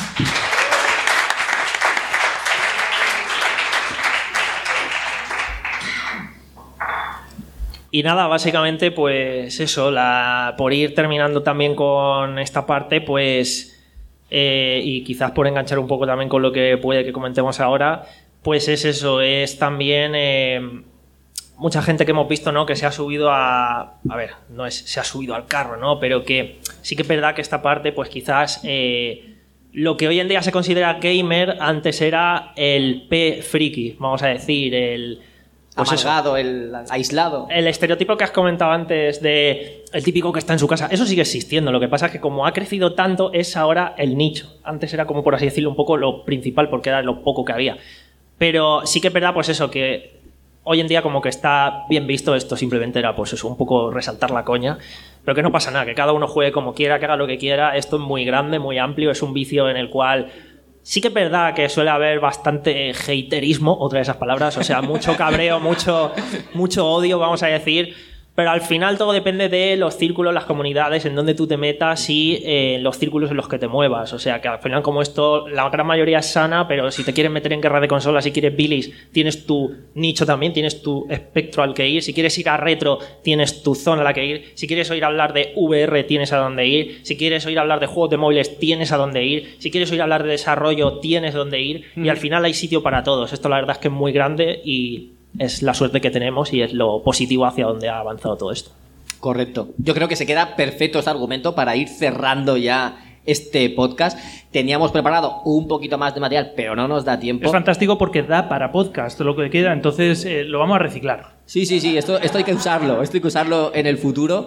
Y nada, básicamente, pues eso, la, por ir terminando también con esta parte, pues, eh, y quizás por enganchar un poco también con lo que puede que comentemos ahora, pues es eso, es también eh, mucha gente que hemos visto, ¿no? Que se ha subido a, a ver, no es se ha subido al carro, ¿no? Pero que sí que es verdad que esta parte, pues quizás eh, lo que hoy en día se considera gamer, antes era el P friki, vamos a decir, el... Pues amargado, el aislado. El estereotipo que has comentado antes de el típico que está en su casa, eso sigue existiendo. Lo que pasa es que como ha crecido tanto, es ahora el nicho. Antes era como, por así decirlo, un poco lo principal, porque era lo poco que había. Pero sí que es verdad, pues eso, que hoy en día como que está bien visto. Esto simplemente era, pues eso, un poco resaltar la coña. Pero que no pasa nada, que cada uno juegue como quiera, que haga lo que quiera. Esto es muy grande, muy amplio, es un vicio en el cual... Sí que es verdad que suele haber bastante haterismo, otra de esas palabras, o sea, mucho cabreo, mucho, mucho odio, vamos a decir, pero al final todo depende de los círculos, las comunidades, en donde tú te metas y eh, los círculos en los que te muevas. O sea, que al final como esto, la gran mayoría es sana, pero si te quieres meter en guerra de consolas, si quieres bilis, tienes tu nicho también, tienes tu espectro al que ir. Si quieres ir a retro, tienes tu zona a la que ir. Si quieres oír hablar de V R, tienes a dónde ir. Si quieres oír hablar de juegos de móviles, tienes a dónde ir. Si quieres oír hablar de desarrollo, tienes dónde ir. Y al final hay sitio para todos. Esto la verdad es que es muy grande y... es la suerte que tenemos y es lo positivo hacia donde ha avanzado todo esto. Correcto. Yo creo que se queda perfecto este argumento para ir cerrando ya este podcast. Teníamos preparado un poquito más de material, pero no nos da tiempo. Es fantástico porque da para podcast lo que queda, entonces eh, lo vamos a reciclar. Sí, sí, sí, esto, esto hay que usarlo, esto hay que usarlo en el futuro.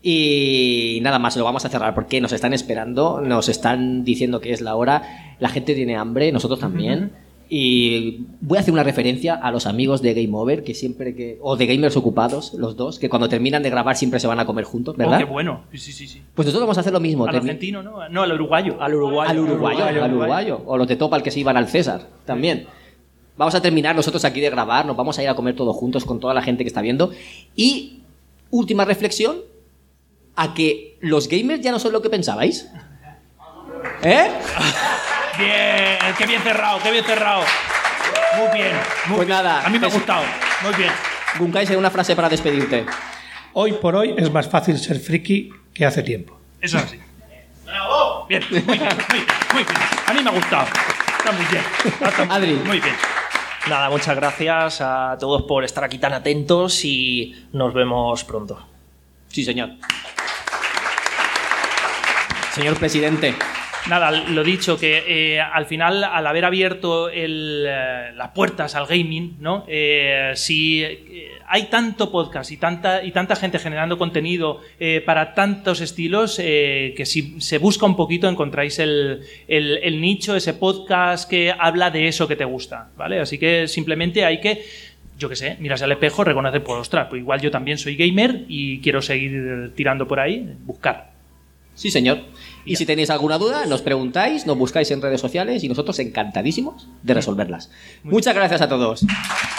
Y nada más, lo vamos a cerrar porque nos están esperando, nos están diciendo que es la hora, la gente tiene hambre, nosotros también. Uh-huh. Y voy a hacer una referencia a los amigos de Game Over, que siempre que... o de Gamers Ocupados, los dos, que cuando terminan de grabar siempre se van a comer juntos, ¿verdad? Oh, qué bueno. Sí, sí, sí. Pues nosotros vamos a hacer lo mismo. Al Termi- argentino, ¿no? No, al uruguayo. Al uruguayo. Al uruguayo, al uruguayo, al uruguayo. O los de Topal que se iban al César, también. Vamos a terminar nosotros aquí de grabar, nos vamos a ir a comer todos juntos con toda la gente que está viendo. Y, última reflexión, a que los gamers ya no son lo que pensabais. ¿Eh? Bien, qué bien cerrado, qué bien cerrado. Muy bien, muy pues bien. Nada, a mí me ha es... gustado. Muy bien. Gunkais, una frase para despedirte. Hoy por hoy es más fácil ser friki que hace tiempo. Eso es así. Bien, muy bien, muy bien, muy bien. A mí me ha gustado. Está muy bien. Está Adri. Muy bien. Nada, muchas gracias a todos por estar aquí tan atentos y nos vemos pronto. Sí, señor. Señor presidente. Nada, lo dicho, que eh, al final, al haber abierto el, eh, las puertas al gaming, ¿no? Eh, si eh, hay tanto podcast y tanta, y tanta gente generando contenido eh, para tantos estilos, eh, que si se busca un poquito encontráis el, el, el nicho, ese podcast que habla de eso que te gusta, ¿vale? Así que simplemente hay que, yo qué sé, mirarse al espejo, reconocer, pues ostras, pues igual yo también soy gamer y quiero seguir tirando por ahí, buscar. Sí, señor. Y si tenéis alguna duda, nos preguntáis, nos buscáis en redes sociales y nosotros encantadísimos de resolverlas. Muchas gracias a todos.